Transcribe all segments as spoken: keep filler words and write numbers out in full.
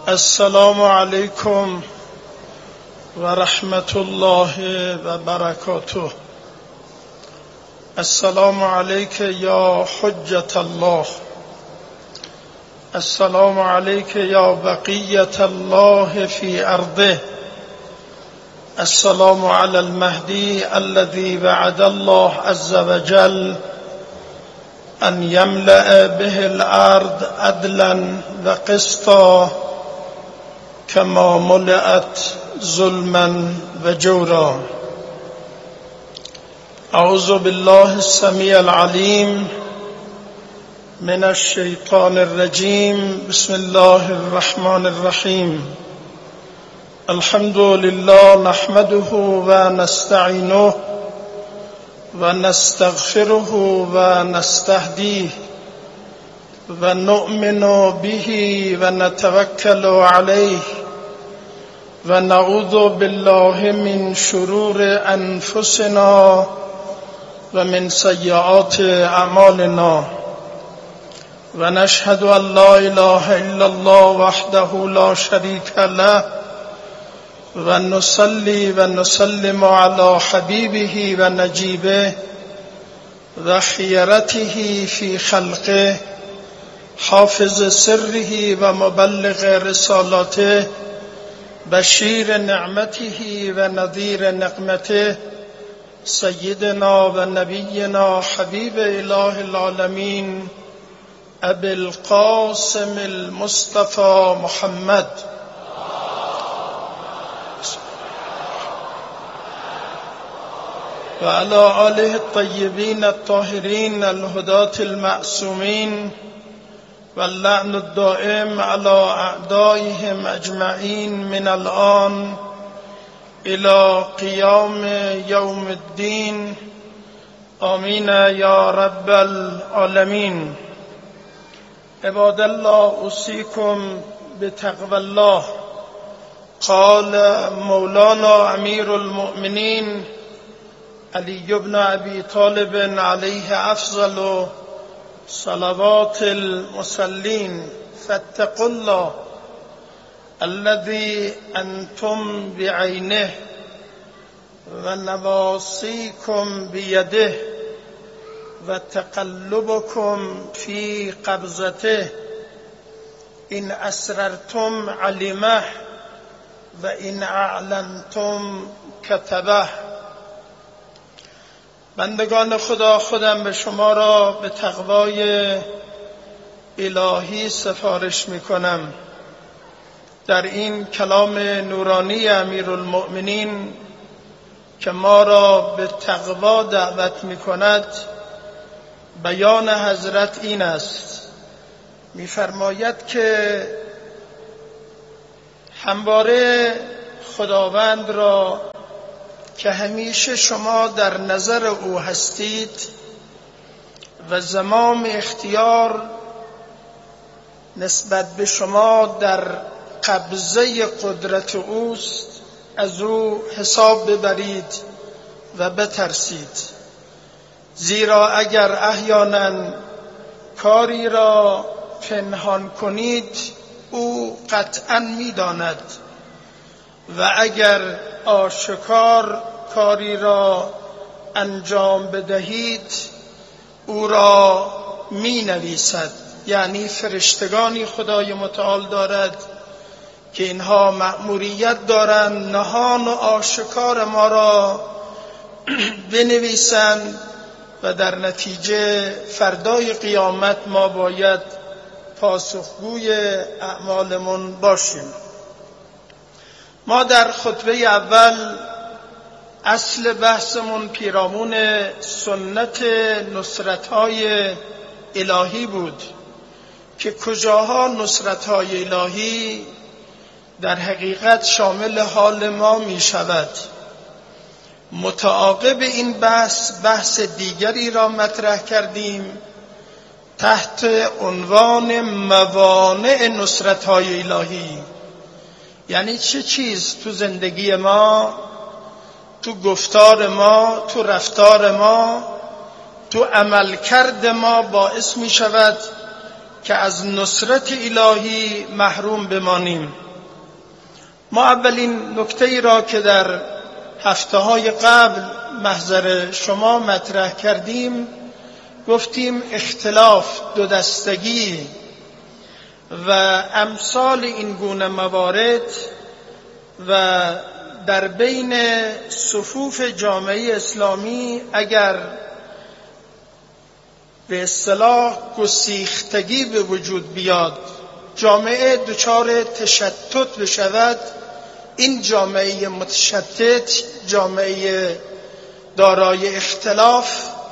السلام علیکم و رحمت الله و برکاته. السلام علیک یا حجت الله، السلام علیک یا بقیت الله فی ارضه، السلام علی المهدی الذي وعد الله عز وجل ان يملأ به الارض عدلا و قسطا كما ملئت ظلما و جورا. اعوذ بالله السمیع العلیم من الشیطان الرجیم. بسم الله الرحمن الرحیم. الحمد لله نحمده و نستعینه و نستغفره و نستهدیه و نؤمن به و نتوکل علیه و نعوذ بالله من شرور انفسنا و من سیئات اعمالنا و نشهد ان لا اله الا الله وحده لا شریک له و نصلی و نسلم علی حبیبه و نجیبه و خیرته فی خلقه حافظ سره و مبلغ رسالاته بشیر نعمته و نذیر نقمته سیدنا و نبینا حبیب اله العالمین ابی القاسم المصطفى محمد و علی آله الطیبین الطاهرین الهداة المعصومین واللعن الدائم على اعدائهم اجمعین من الآن الى قیام یوم الدین. آمین یا رب العالمین. عباد الله اوصیکم بتقوى الله. قال مولانا امیر المؤمنین علی بن ابی طالب علیه افضل صلوات المصلین فاتقوا الله الذي انتم بعینه و نواصیکم بیده و تقلبکم فی قبضته ان اسررتم علمه و ان اعلنتم کتبه. بندگان خدا، خودم به شما را به تقوای الهی سفارش می کنم. در این کلام نورانی امیرالمؤمنین که ما را به تقوا دعوت می کند، بیان حضرت این است. می فرماید که همواره خداوند را که همیشه شما در نظر او هستید و زمام اختیار نسبت به شما در قبضه قدرت اوست، از او حساب ببرید و بترسید. زیرا اگر احیانا کاری را پنهان کنید او قطعا می‌داند و اگر آشکار کاری را انجام بدهید او را می نویسد. یعنی فرشتگانی خدای متعال دارد که اینها مأموریت دارند نهان و آشکار ما را بنویسند و در نتیجه فردای قیامت ما باید پاسخگوی اعمالمون باشیم. ما در خطبه اول اصل بحثمون پیرامون سنت نصرت‌های الهی بود که کجاها نصرت‌های الهی در حقیقت شامل حال ما می شود. متعاقب این بحث بحث دیگری را مطرح کردیم تحت عنوان موانع نصرت‌های الهی. یعنی چه چیز تو زندگی ما، تو گفتار ما، تو رفتار ما، تو عملکرد ما باعث می شود که از نصرت الهی محروم بمانیم. ما اولین نکته‌ای را که در هفته‌های قبل محضر شما مطرح کردیم گفتیم اختلاف، دو دستگی و امثال این گونه موارد و در بین صفوف جامعه اسلامی اگر به اصطلاح گسیختگی به وجود بیاد، جامعه دچار تشتت بشود، این جامعه متشتت، جامعه دارای اختلاف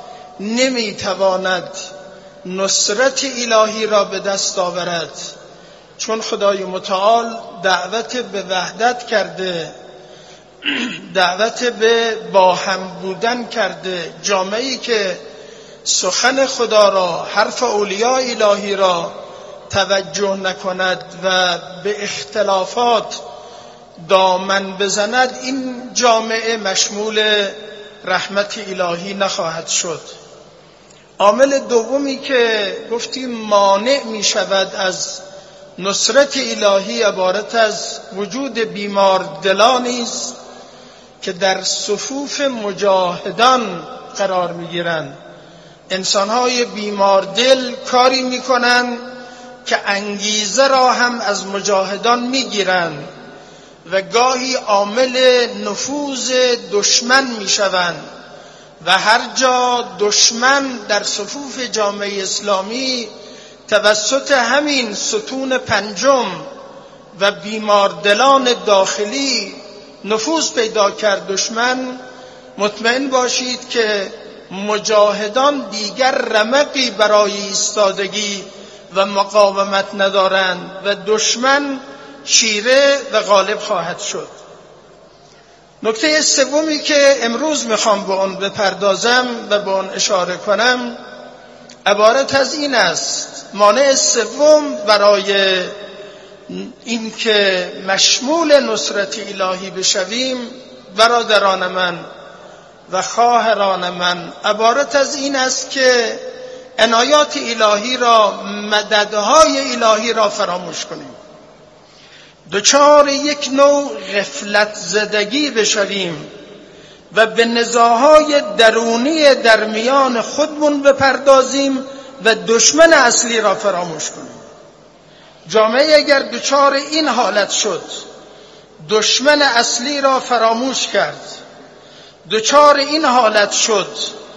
نمیتواند نصرت الهی را به دست آورد، چون خدای متعال دعوت به وحدت کرده، دعوت به با هم بودن کرده. جامعه‌ای که سخن خدا را، حرف اولیاء الهی را توجه نکند و به اختلافات دامن بزند، این جامعه مشمول رحمت الهی نخواهد شد. عامل دومی که گفتیم مانع می شود از نصرت الهی عبارت از وجود بیمار دلانی است که در صفوف مجاهدان قرار می گیرند. انسان‌های بیمار دل کاری می کنند که انگیزه را هم از مجاهدان می گیرند و گاهی عامل نفوذ دشمن می شوند و هر جا دشمن در صفوف جامعه اسلامی توسط همین ستون پنجم و بیماردلان داخلی نفوذ پیدا کرد دشمن، مطمئن باشید که مجاهدان دیگر رمقی برای ایستادگی و مقاومت ندارند و دشمن چیره و غالب خواهد شد. نکته سومی که امروز میخوام به اون بپردازم و به اون اشاره کنم عبارت از این است. مانع سوم برای این که مشمول نصرت الهی بشویم، برادران من و خواهران من، عبارت از این است که عنایات الهی را، مددهای الهی را فراموش کنیم، دچار یک نوع غفلت زدگی بشویم و به نزاعهای درونی در میان خودمون بپردازیم و دشمن اصلی را فراموش کنیم. جامعه اگر دچار این حالت شد، دشمن اصلی را فراموش کرد، دچار این حالت شد،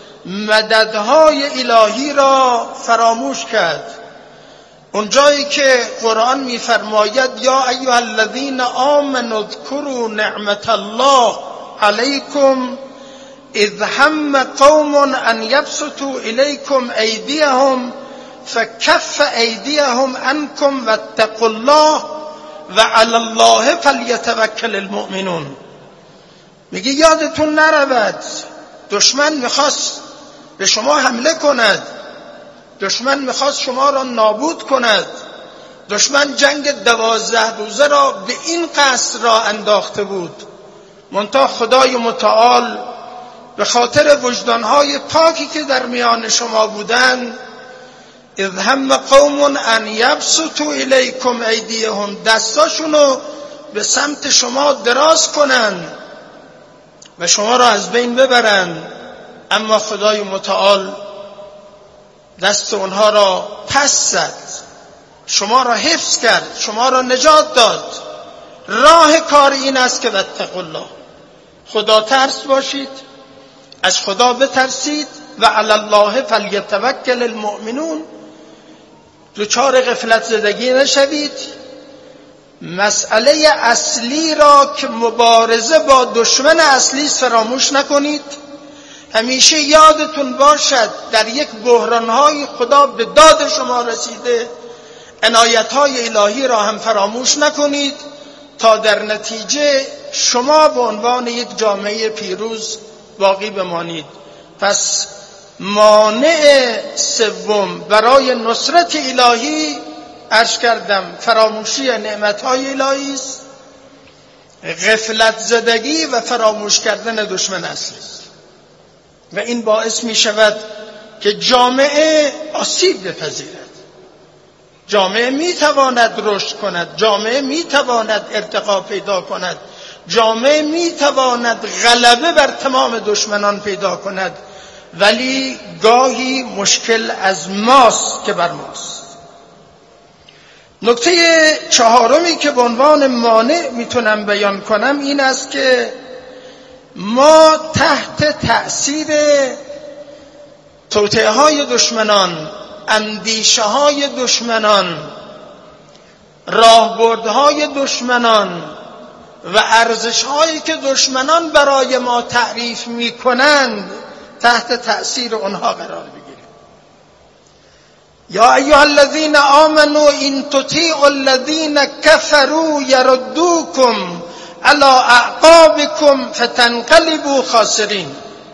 مددهای الهی را فراموش کرد، اونجایی که قرآن می‌فرماید یا ایها الذین آمنوا اذکروا نعمت الله علیکم اذ هم قوم ان یبسطوا الیکم ایدیهم فکف ایدیهم عنکم واتقوا الله وعلی الله فلیتوکل المؤمنون. میگه یادتون نرود دشمن میخواست به شما حمله کند، دشمن میخواست شما را نابود کند، دشمن جنگ دوازده روزه را به این قصد را انداخته بود، منتها خدای متعال به خاطر وجدانهای پاکی که در میان شما بودند، اذ هم قوم ان یبسطوا الیکم ایدیهم، دستاشونو به سمت شما دراز کنند و شما را از بین ببرند، اما خدای متعال دست اونها را پس زد، شما را حفظ کرد، شما را نجات داد. راه کار این است که واتقوا الله، خدا ترس باشید، از خدا بترسید و علی الله فلیتوکل المؤمنون، دچار غفلت زدگی نشوید. مسئله اصلی را که مبارزه با دشمن اصلی فراموش نکنید. همیشه یادتون باشد در یک بحران‌های خدا به داد شما رسیده، عنایت‌های الهی را هم فراموش نکنید تا در نتیجه شما به عنوان یک جامعه پیروز باقی بمانید. پس مانع سوم برای نصرت الهی، عرض کردم، فراموشی نعمت‌های الهی است، غفلت زدگی و فراموش کردن دشمن اصلی است و این باعث می شود که جامعه آسیب بپذیرد. جامعه میتواند رشد کند، جامعه میتواند ارتقا پیدا کند، جامعه میتواند غلبه بر تمام دشمنان پیدا کند، ولی گاهی مشکل از ماست که بر ماست. نکته چهارمی که به عنوان مانع میتونم بیان کنم این است که ما تحت تأثیر توطئه های دشمنان، اندیشه های دشمنان، راهبردهای دشمنان و ارزش هایی که دشمنان برای ما تعریف می کنند تحت تأثیر اونها قرار بگیریم. یا ایها الذین آمنوا ان تطیعوا الذین کفروا یردوکم علی اعقابکم فتنقلبوا خاسرین.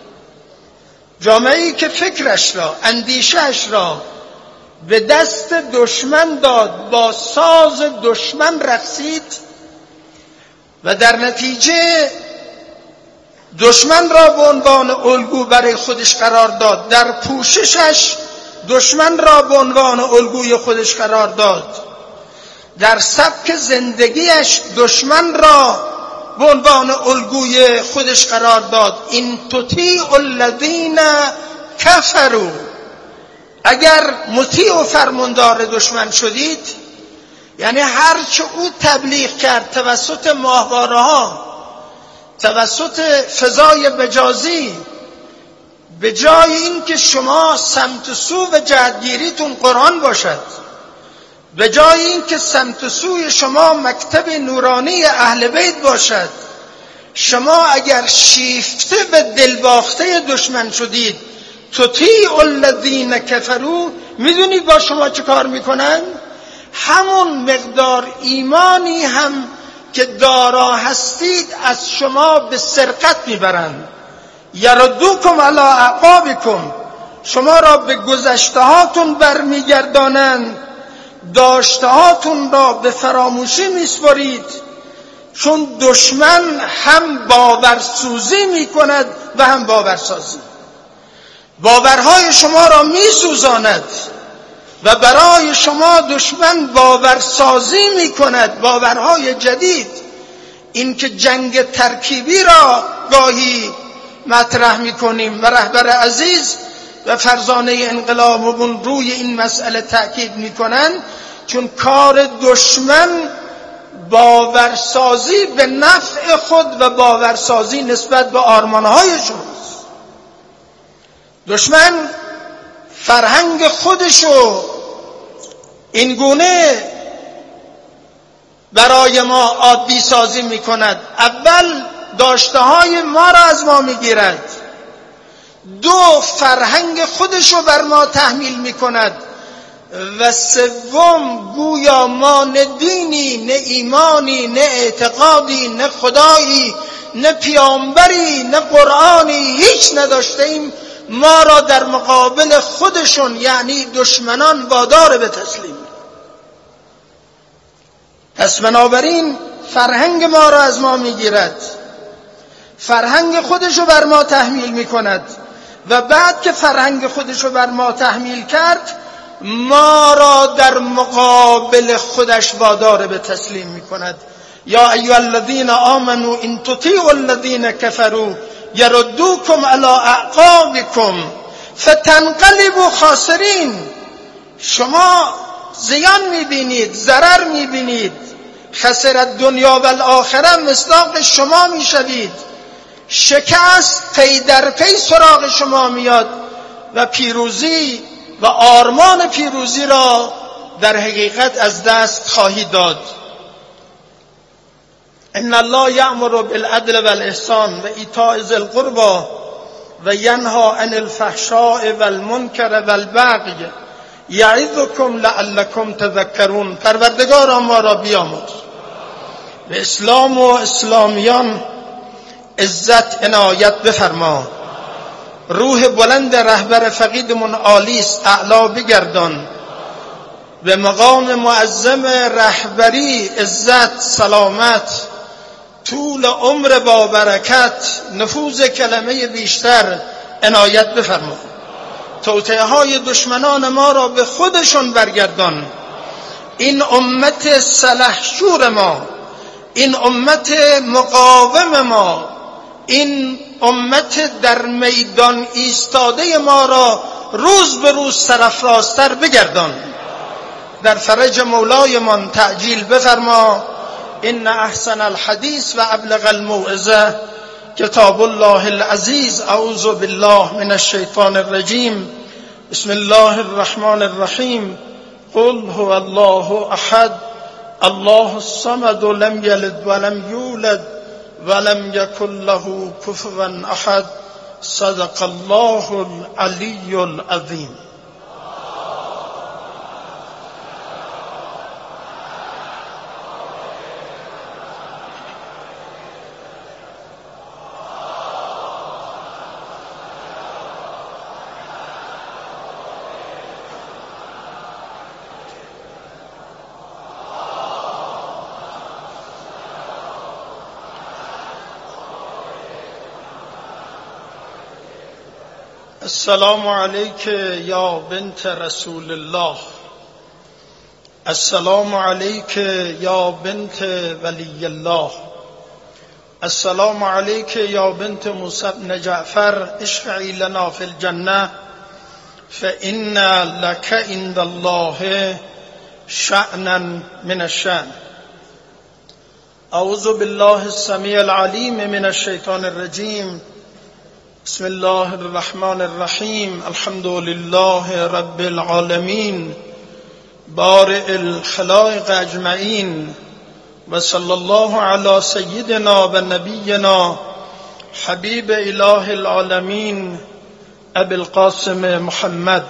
جامعه‌ای که فکرش را، اندیشه‌اش را به دست دشمن داد، با ساز دشمن رقصید و در نتیجه دشمن را به عنوان الگو برای خودش قرار داد، در پوششش دشمن را به عنوان الگوی خودش قرار داد، در سبک زندگیش دشمن را به عنوان الگوی خودش قرار داد. این تطیع الذین کفروا، اگر مطیع و فرماندار دشمن شدید، یعنی هر چه او تبلیغ کرد توسط ماهواره ها، توسط فضای مجازی، به جای این که شما سمت و سو و جهتگیریتون قرآن باشد، به جای این که سمت و سوی شما مکتب نورانی اهل بیت باشد، شما اگر شیفته به دلباخته دشمن شدید، تطیع الذین کفروا، میدونید با شما چه کار میکنن؟ همون مقدار ایمانی هم که دارا هستید از شما به سرقت میبرند. یردوکم علی اعقابکم، شما را به گذشته هاتون برمیگردانند، داشته هاتون را به فراموشی میسپارید، چون دشمن هم باورسوزی میکند و هم باورسازی. باورهای شما را میسوزاند و برای شما دشمن باورسازی میکند، باورهای جدید. این که جنگ ترکیبی را گاهی مطرح میکنیم و رهبر عزیز و فرزانه انقلابمون روی این مسئله تأکید میکنن، چون کار دشمن باورسازی به نفع خود و باورسازی نسبت به آرمانهای شماست. دشمن فرهنگ خودشو این گونه برای ما عادی سازی میکند. اول داشته های ما را از ما میگیرد، دو فرهنگ خودشو بر ما تحمیل میکند، و سوم گویا ما نه دینی، نه ایمانی، نه اعتقادی، نه خدایی، نه پیامبری، نه قرآنی هیچ نداشته ایم، ما را در مقابل خودشون یعنی دشمنان وادار به تسلیم. پس بنابراین فرهنگ ما را از ما میگیرد، فرهنگ خودشو بر ما تحمیل میکند و بعد که فرهنگ خودشو بر ما تحمیل کرد، ما را در مقابل خودش وادار به تسلیم میکند. یا ایها الذین آمنوا ان تطیعوا الذین کفروا یردوکم علی اعقابکم فتنقلبوا خاسرین. شما زیان میبینید، ضرر میبینید، خسرت دنیا و الاخره مصداق شما میشوید، شکست پی در پی سراغ شما میاد و پیروزی و آرمان پیروزی را در حقیقت از دست خواهید داد. ان الله یأمر بالعدل والاحسان و ایتاء ذی القربى و ینهی عن الفحشاء والمنکر والبغی یعظکم لعلکم تذکرون. پروردگارا ما را بیامرز، به اسلام و اسلامیان عزت عنایت بفرما، روح بلند رهبر فقیدمون عالی است اعلا بگردان، به مقام معظم رهبری عزت، سلامت، طول عمر با برکت، نفوذ کلمه بیشتر عنایت بفرما. توطئه های دشمنان ما را به خودشون برگردان این امت سلحشور ما، این امت مقاوم ما، این امت در میدان ایستاده ما را روز به روز سرافرازتر بگردان. در فرج مولایمان تعجیل بفرما. ان احسن الحدیث و ابلغ الموعظه کتاب الله العزیز. اعوذ بالله من الشیطان الرجیم. بسم الله الرحمن الرحیم. قل هو الله احد الله الصمد لم یلد ولم یولد ولم یکن له کفوا احد. صدق الله العلی العظیم. السلام علیک یا بنت رسول الله. السلام علیک یا بنت ولی الله. السلام علیک یا بنت موسی بن جعفر. اشفعی لنا فی الجنه فإن لك عند الله شأنا من الشأن. اعوذ بالله السمیع العلیم من الشیطان الرجیم. بسم الله الرحمن الرحیم. الحمد لله رب العالمین بارئ الخلائق اجمعین و صلی الله علی سیدنا و نبینا حبیب اله العالمین ابی القاسم محمد.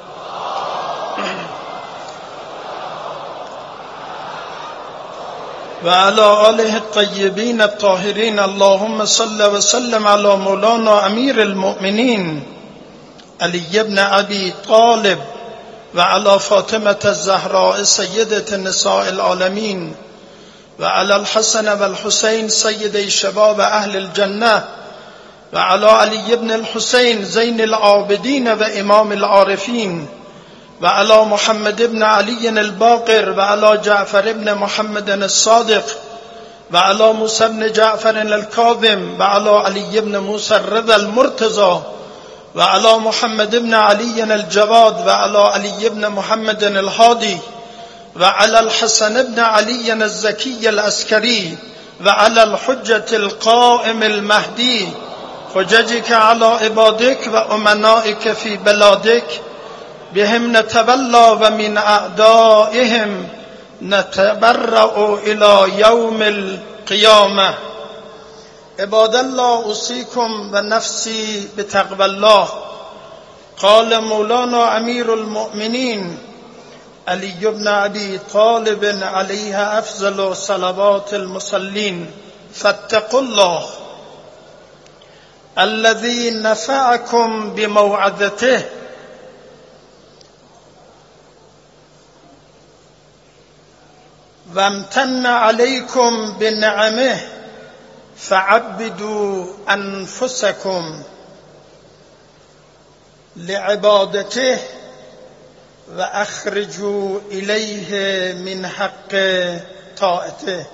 و علی آله الطیبین الطاهرین. اللهم صل و سلم علی مولانا امیر المؤمنین علی بن ابی طالب و علی فاطمة الزهراء سیدة نساء العالمین و علی الحسن و الحسین سید شباب اهل الجنه و علی علی بن الحسین زین العابدین و امام العارفین و علی محمد بن علی الباقر و علی جعفر بن محمد الصادق و علی موسی بن جعفر الكاظم و علی علی بن موسی الرضا المرتضى و علی محمد بن علی الجواد و علی علی بن محمد الهادی و علی الحسن بن علی الزکی العسکری و علی الحجة القائم المهدی حججك على عبادك و امنائك في بلادك بهم نتولى و من اعدائهم نتبرأ الى یوم القیامه. عباد الله اوصیکم و نفسی بتقوى الله. قال مولانا امیر المؤمنین علی بن ابی طالب علیه افضل صلوات المصلین. فاتقوا الله الذي نفعكم بموعظته و امتن علیکم بنعمه فعبدوا انفسکم لعبادته و اخرجوا الیه من حق طاعته.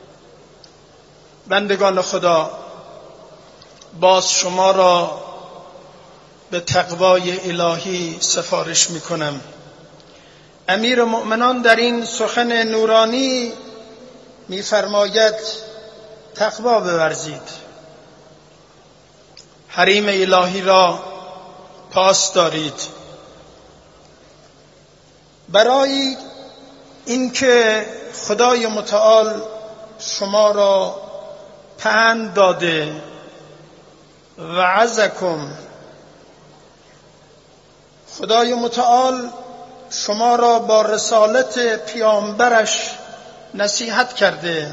بندگان خدا، باز شما را به تقوای الهی سفارش می کنم. امیر مؤمنان در این سخن نورانی می‌فرماید تقوا بورزید، حریم الهی را پاس دارید. برای اینکه خدای متعال شما را پند داده وعظکم، خدای متعال شما را با رسالت پیامبرش نصیحت کرده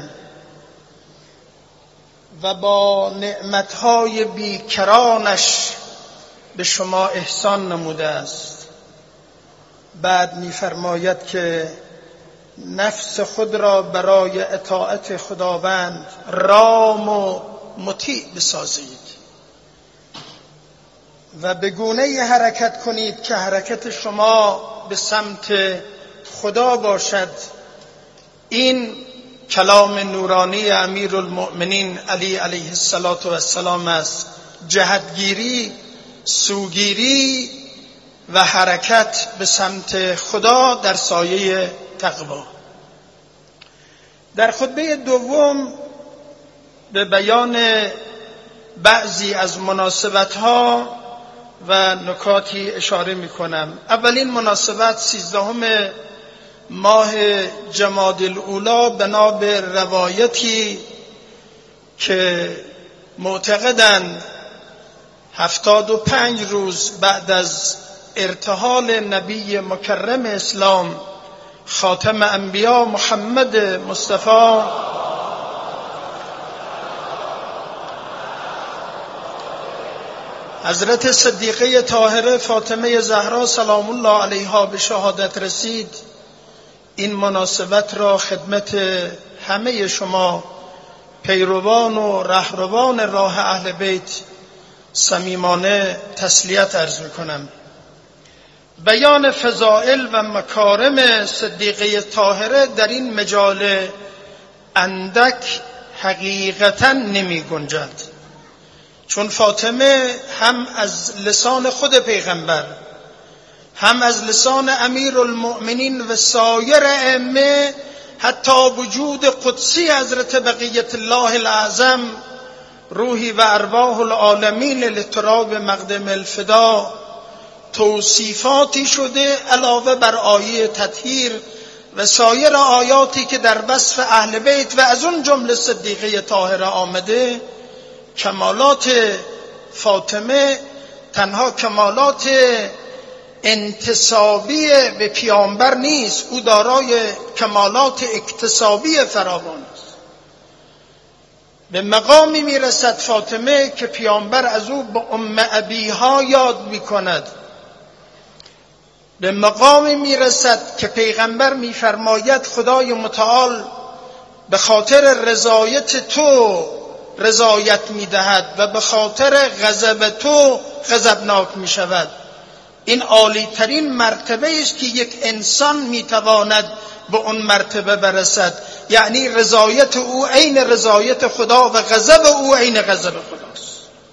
و با نعمتهای بیکرانش به شما احسان نموده است. بعد می‌فرماید که نفس خود را برای اطاعت خداوند رام و مطیع بسازید و به گونه‌ای حرکت کنید که حرکت شما به سمت خدا باشد. این کلام نورانی امیرالمؤمنین علی علیه السلام است. جهتگیری، سوگیری و حرکت به سمت خدا در سایه تقوا. در خطبه دوم به بیان بعضی از مناسبت‌ها و نکاتی اشاره می‌کنم. اولین مناسبت سیزدهم ماه جمادی الاولی بنا به روایتی که معتقدند هفتاد و پنج روز بعد از ارتحال نبی مکرم اسلام خاتم انبیا محمد مصطفی حضرت صدیقه طاهره فاطمه زهرا سلام الله علیها به شهادت رسید. این مناسبت را خدمت همه شما پیروان و رهروان راه اهل بیت صمیمانه تسلیت عرض می‌کنم. بیان فضائل و مکارم صدیقه طاهره در این مجال اندک حقیقتاً نمی گنجد، چون فاطمه هم از لسان خود پیغمبر، هم از لسان امیرالمؤمنین و سایر ائمه، حتی وجود قدسی حضرت بقیت الله الاعظم روحی و ارواح العالمین لتراب مقدم الفدا توصیفاتی شده، علاوه بر آیه تطهیر و سایر آیاتی که در وصف اهل بیت و از اون جمله صدیقه طاهره آمده. کمالات فاطمه تنها کمالات انتسابی به پیامبر نیست، او دارای کمالات اکتسابی فراوان است. به مقامی میرسد فاطمه که پیامبر از او به ام ابیها یاد میکند. به مقامی میرسد که پیغمبر میفرماید خدای متعال به خاطر رضایت تو رضایت میدهد و به خاطر غضب تو غضبناک میشود. این عالی ترین مرتبه است که یک انسان میتواند به اون مرتبه برسد، یعنی رضایت او عین رضایت خدا و غضب او عین غضب خداست.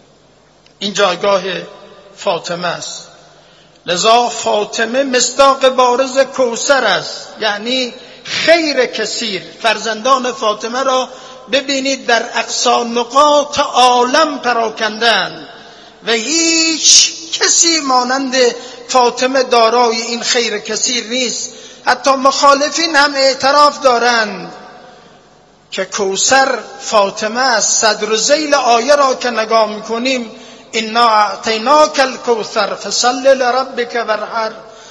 این جایگاه فاطمه است. لذا فاطمه مصداق بارز کوثر است، یعنی خیر کثیر. فرزندان فاطمه را ببینید در اقصا نقاط عالم پراکندند و هیچ کسی مانند فاطمه دارای این خیر کثیر نیست. حتی مخالفین هم اعتراف دارند که کوثر فاطمه است. صدر و ذیل آیه را که نگاه میکنیم، انا اعطیناک الکوثر فصل لربک وانحر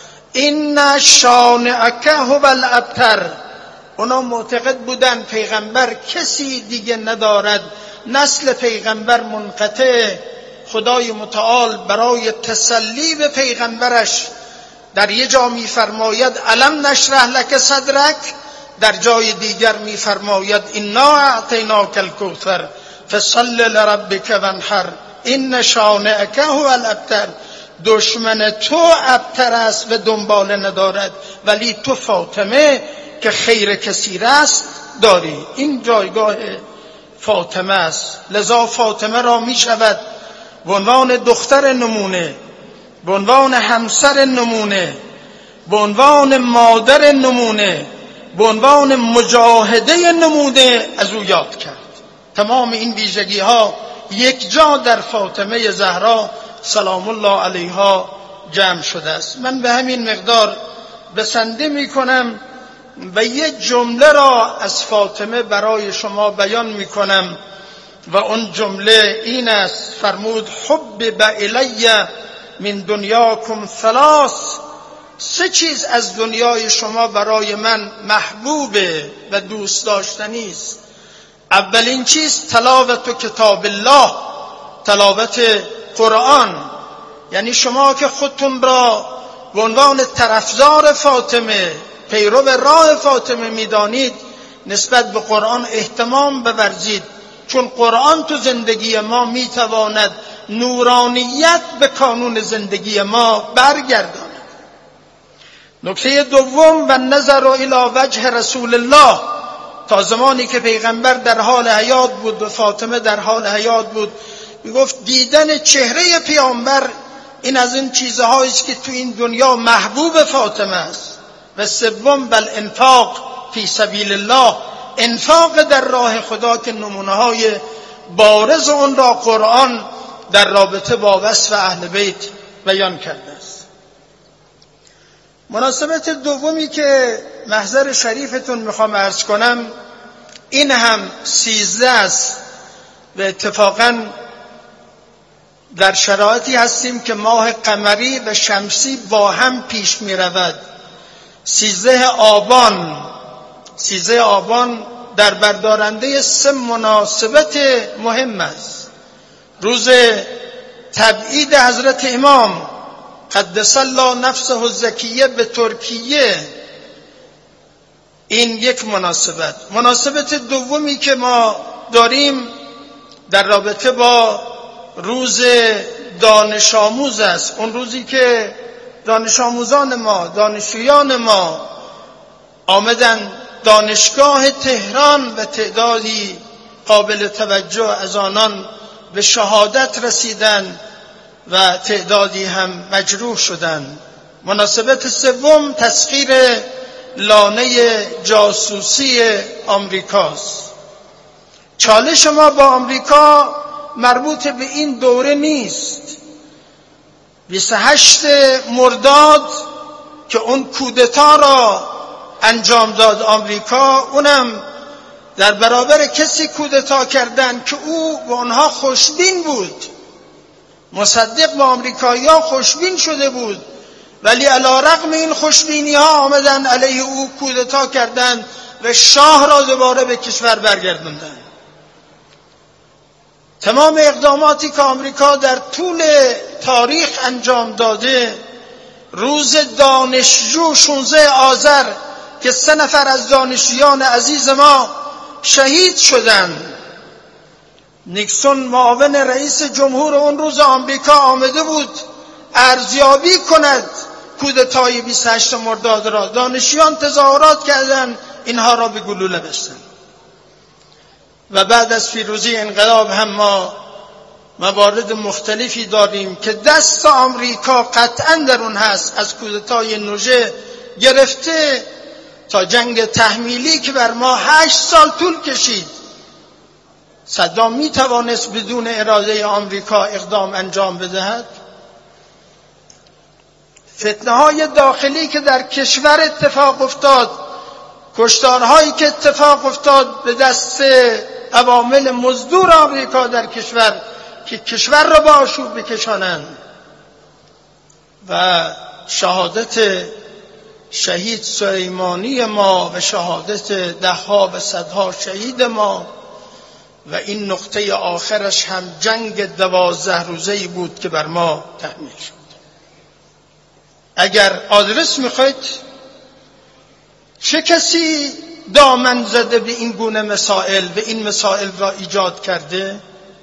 ان شانئک هو الابتر. اونا معتقد بودن پیغمبر کسی دیگه ندارد، نسل پیغمبر منقطع. خدای متعال برای تسلی به پیغمبرش در یه جا میفرماید الم نشرح لک صدرک، در جای دیگر میفرماید انا اعطیناک الکوثر فصل لربک وانحر ان شانئک هو الابتر. دشمن تو ابتر است و دنباله ندارد، ولی تو فاطمه که خیر کثیر است داری. این جایگاه فاطمه است. لذا فاطمه را می شود به عنوان دختر نمونه، به عنوان همسر نمونه، به عنوان مادر نمونه، به عنوان مجاهده نمونه از او یاد کرد. تمام این ویژگی ها یک جا در فاطمه زهرا سلام الله علیها جمع شده است. من به همین مقدار بسنده می کنم و یک جمله را از فاطمه برای شما بیان می کنم و اون جمله این است. فرمود حبب الی من دنیاکم ثلاث، سه چیز از دنیای شما برای من محبوبه و دوست داشتنی است. اولین چیز تلاوت کتاب الله، تلاوت قرآن. یعنی شما که خودتون را به عنوان طرفدار فاطمه، پیرو راه فاطمه میدانید، نسبت به قرآن اهتمام بورزید، چون قرآن تو زندگی ما میتواند نورانیت به کانون زندگی ما برگرداند. نکته دوم و نظر الی وجه رسول الله، تا زمانی که پیغمبر در حال حیات بود و فاطمه در حال حیات بود، میگفت دیدن چهره پیامبر این از این چیزهایی است که تو این دنیا محبوب فاطمه است. و سوم بل انفاق فی سبیل الله، انفاق در راه خدا که نمونه های بارز اون را قرآن در رابطه با وصف اهل بیت بیان کرده است. مناسبت دومی که محضر شریفتون میخوام عرض کنم این هم سیزده است و اتفاقاً در شرایطی هستیم که ماه قمری و شمسی با هم پیش می رود. سیزده آبان سیزده آبان در بردارنده سه مناسبت مهم است. روز تبعید حضرت امام قدس الله نفسه الزکیه به ترکیه، این یک مناسبت. مناسبت دومی که ما داریم در رابطه با روز دانش آموز است، اون روزی که دانش آموزان ما، دانشجویان ما آمدن دانشگاه تهران و تعدادی قابل توجه از آنان به شهادت رسیدن و تعدادی هم مجروح شدند. مناسبت سوم تسخیر لانه جاسوسی آمریکاست. چالش ما با آمریکا مربوط به این دوره نیست. بیست و هشت مرداد که اون کودتا را انجام داد آمریکا، اونم در برابر کسی کودتا کردن که او به اونها خوشبین بود، مصدق با آمریکایی‌ها خوشبین شده بود، ولی علی رغم این خوشبینی ها آمدن علیه او کودتا کردند و شاه را دوباره به کشور برگرداندند. تمام اقداماتی که آمریکا در طول تاریخ انجام داده، روز دانشجو شانزده آذر که سه نفر از دانشجویان عزیز ما شهید شدند، نیکسون معاون رئیس جمهور اون روز آمریکا آمده بود ارزیابی کند کودتای بیست و هشت مرداد را. دانشجویان تظاهرات کردند، اینها را به گلوله بستند. و بعد از پیروزی انقلاب هم ما موارد مختلفی داریم که دست آمریکا قطعاً در اون هست، از کودتای نوژه گرفته تا جنگ تحمیلی که بر ما هشت سال طول کشید. صدام می توانست بدون اراده آمریکا اقدام انجام بدهد؟ فتنه های داخلی که در کشور اتفاق افتاد، کشتارهایی که اتفاق افتاد به دست عوامل مزدور آمریکا در کشور که کشور را به آشوب بکشانند، و شهادت شهید سلیمانی ما و شهادت دهها و صدها شهید ما، و این نقطه آخرش هم جنگ دوازده روزه‌ای بود که بر ما تحمیل شد. اگر آدرس میخواید چه کسی دامن زده به این گونه مسائل و این مسائل را ایجاد کرده؟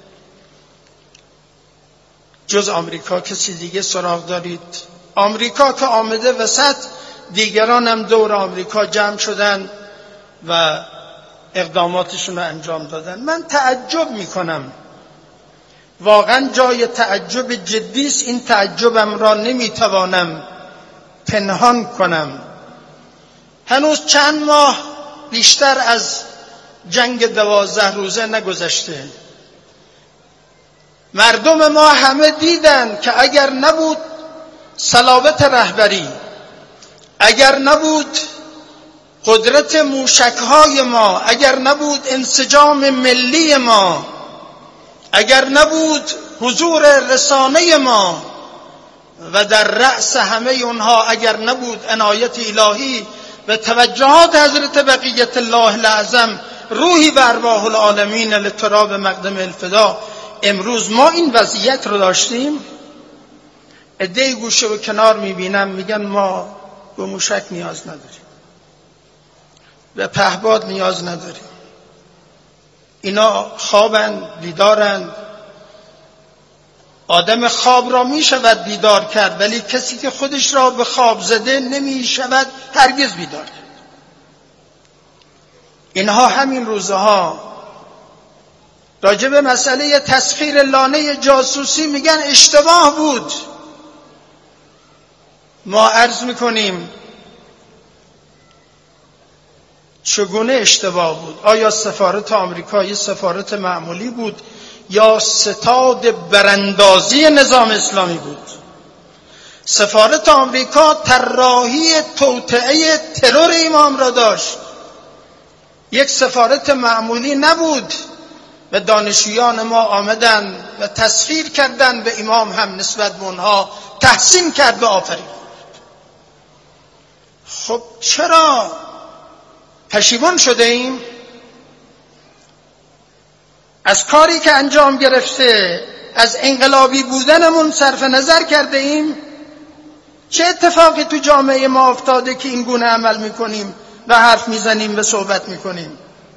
جز آمریکا کسی دیگه سراغ دارید؟ آمریکا که آمده وسط، دیگران هم دور آمریکا جمع شدن و اقداماتشون رو انجام دادن. من تعجب میکنم، واقعا جای تعجب جدی است. این تعجبم را نمیتوانم پنهان کنم. هنوز چند ماه بیشتر از جنگ دوازده روزه نگذشته. مردم ما همه دیدن که اگر نبود صلابت رهبری، اگر نبود قدرت موشکهای ما، اگر نبود انسجام ملی ما، اگر نبود حضور رسانه ما، و در رأس همه اونها اگر نبود عنایت الهی و توجهات حضرت بقیت الله الاعظم روحی به ارواح العالمین لتراب مقدم الفدا، امروز ما این وضعیت رو داشتیم. عده‌ای گوشه و کنار میبینم میگن ما به موشک نیاز نداریم، به پهپاد نیاز نداریم، اینا خوابند، بیدارند. آدم خواب را می شود بیدار کرد، ولی کسی که خودش را به خواب زده نمی شود هرگز بیدار کرد. اینها همین روزها راجع به مسئله تسخیر لانه جاسوسی میگن اشتباه بود. ما عرض میکنیم چگونه اشتباه بود؟ آیا سفارت آمریکا یه سفارت معمولی بود یا ستاد براندازی نظام اسلامی بود؟ سفارت آمریکا طراحی توطئه ترور امام را داشت، یک سفارت معمولی نبود. و دانشجویان ما آمدن و تسخیر کردن به امام، هم نسبت به اونها تحسین کرد و آفرین. خب چرا پشیمان شده ایم؟ از کاری که انجام گرفته، از انقلابی بودنمون صرف نظر کرده ایم؟ چه اتفاقی تو جامعه ما افتاده که این گونه عمل میکنیم و حرف میزنیم و صحبت میکنیم؟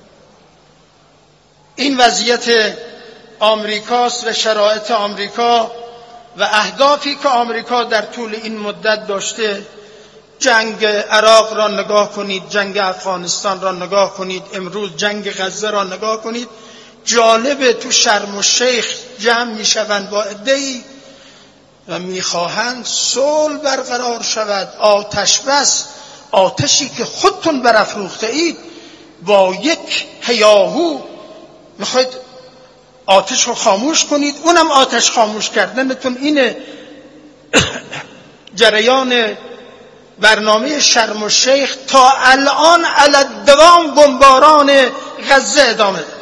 این وضعیت آمریکاست و شرایط آمریکا و اهدافی که آمریکا در طول این مدت داشته. جنگ عراق را نگاه کنید، جنگ افغانستان را نگاه کنید، امروز جنگ غزه را نگاه کنید. جالبه تو شرم الشیخ جمع میشوند با عده‌ای و میخواهند صلح برقرار شود، آتش بس، آتشی که خودتون برافروخته اید با یک هیاهو میخواید آتش رو خاموش کنید. اونم آتش خاموش کردنتون اینه. جریان برنامه شرم الشیخ تا الان علی الدوام بمباران غزه ادامه دارد.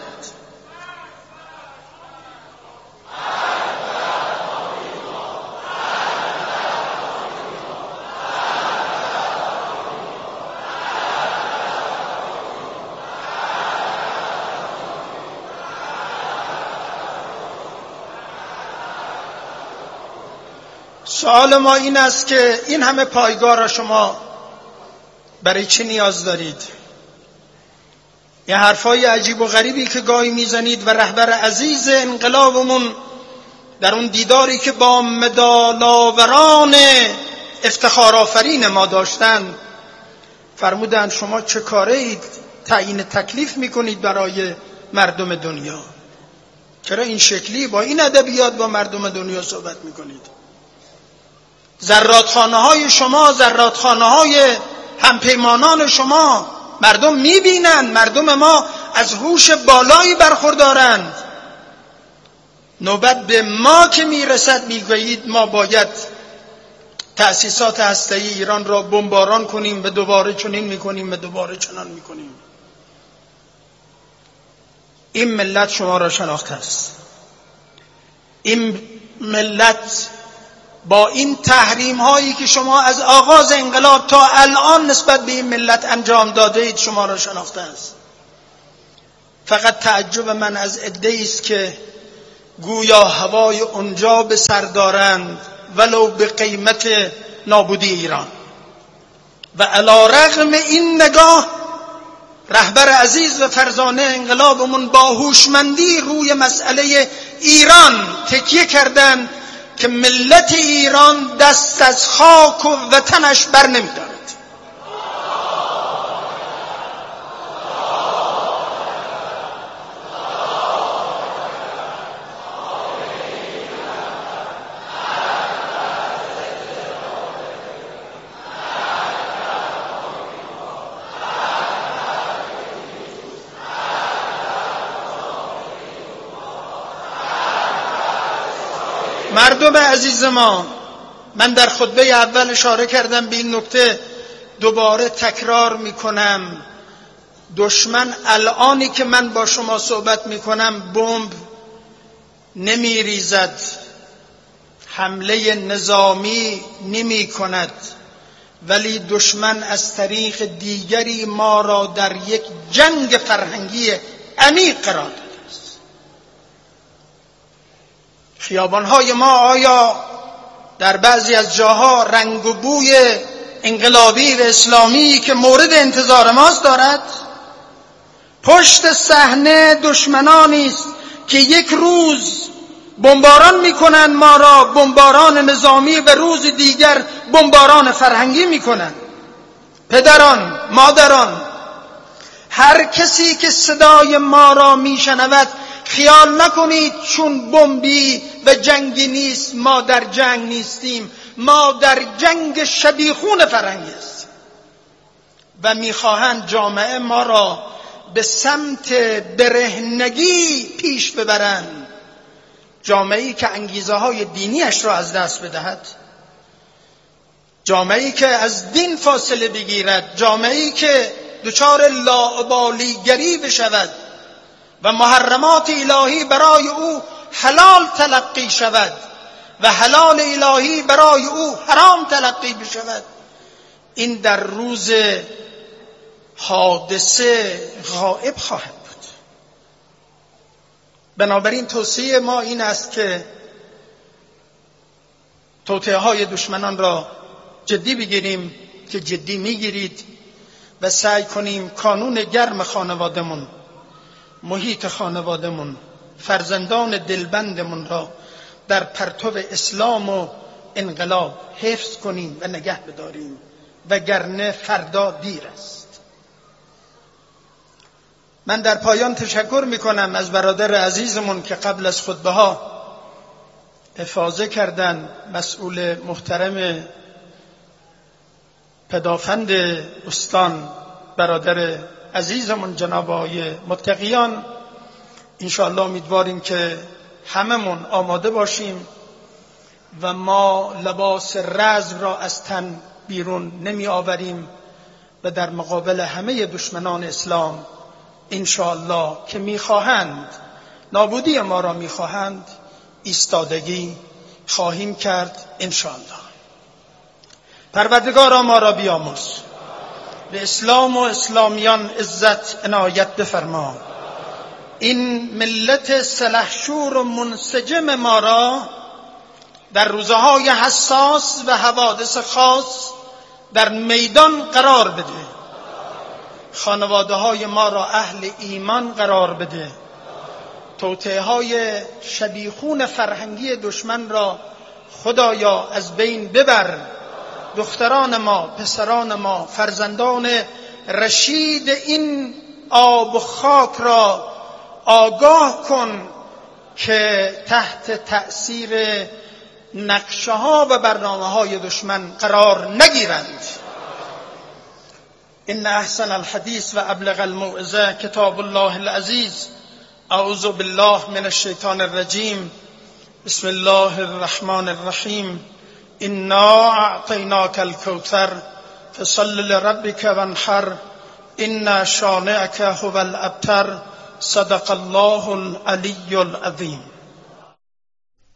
سوال ما این است که این همه پایگاه را شما برای چه نیاز دارید؟ یه حرفای عجیب و غریبی که گاهی میزنید و رهبر عزیز انقلابمون در اون دیداری که با مدال‌آوران افتخارآفرین ما داشتن فرمودند شما چه کاره اید تعیین تکلیف میکنید برای مردم دنیا؟ چرا این شکلی با این ادبیات با مردم دنیا صحبت میکنید؟ زرادخانه های شما، زرادخانه های همپیمانان شما مردم میبینند، مردم ما از هوش بالایی برخوردارند. نوبت به ما که میرسد میگویید ما باید تأسیسات هسته‌ای ایران را بمباران کنیم و دوباره چنین میکنیم و دوباره چنان میکنیم. این ملت شما را شناخته است. این ملت با این تحریم هایی که شما از آغاز انقلاب تا الان نسبت به این ملت انجام داده اید شما را شناخته است. فقط تعجب من از عده‌ای است که گویا هوای اونجا به سر دارند ولو به قیمت نابودی ایران. و علی رغم این نگاه رهبر عزیز و فرزانه انقلابمون با هوشمندی روی مسئله ایران تکیه کردند که ملت ایران دست از خاک و وطنش بر نمی‌دارد. مردم عزیز ما، من در خطبه اول اشاره کردم به این نکته، دوباره تکرار میکنم. دشمن الانی که من با شما صحبت میکنم بمب نمیریزد، حمله نظامی نمی کند، ولی دشمن از طریق دیگری ما را در یک جنگ فرهنگی عمیق قرار داده است. خیابان‌های ما آیا در بعضی از جاها رنگ و بوی انقلابی و اسلامی که مورد انتظار ماست دارد؟ پشت صحنه دشمنانی است که یک روز بمباران میکنن ما را، بمباران نظامی، و روز دیگر بمباران فرهنگی میکنن. پدران، مادران، هر کسی که صدای ما را میشنود خیال نکنید چون بمبی و جنگی نیست ما در جنگ نیستیم. ما در جنگ شبیخون فرهنگی هستیم و میخواهند جامعه ما را به سمت برهنگی پیش ببرند. جامعه‌ای که انگیزه های دینیش را از دست بدهد، جامعه‌ای که از دین فاصله بگیرد، جامعه‌ای که دچار لاابالیگری بشود و محرمات الهی برای او حلال تلقی شود و حلال الهی برای او حرام تلقی بشود، این در روز حادثه غائب خواهد بود. بنابراین توصیه ما این است که توطئه های دشمنان را جدی بگیریم که جدی میگیرید و سعی کنیم کانون گرم خانوادمون، محیط خانوادمون، فرزندان دلبندمون را در پرتو اسلام و انقلاب حفظ کنیم و نگه بداریم، وگرنه فردا دیر است. من در پایان تشکر میکنم از برادر عزیزمون که قبل از خطبه ها افاضه کردن، مسئول محترم پدافند استان، برادر عزیزمون جناب آقای متقیان. انشاءالله امیدواریم که هممون آماده باشیم و ما لباس رزم را از تن بیرون نمی آوریم و در مقابل همه دشمنان اسلام انشاءالله که میخواهند نابودی ما را میخواهند ایستادگی خواهیم کرد انشاءالله. پروردگارا ما را بیامرز، به اسلام و اسلامیان عزت عنایت بفرما. این ملت سلحشور و منسجم ما را در روزهای حساس و حوادث خاص در میدان قرار بده. خانواده های ما را اهل ایمان قرار بده. توطئه های شبیخون فرهنگی دشمن را خدایا از بین ببر. دختران ما، پسران ما، فرزندان رشید این آب و خاک را آگاه کن که تحت تأثیر نقشه ها و برنامه های دشمن قرار نگیرند. ان احسن الحدیث و ابلغ الموعظه کتاب الله العزیز. اعوذ بالله من الشیطان الرجیم. بسم الله الرحمن الرحیم. انا اعطیناک الکوثر فصل لربک وانحر ان شانئک هو الابتر. صدق الله العلی العظیم.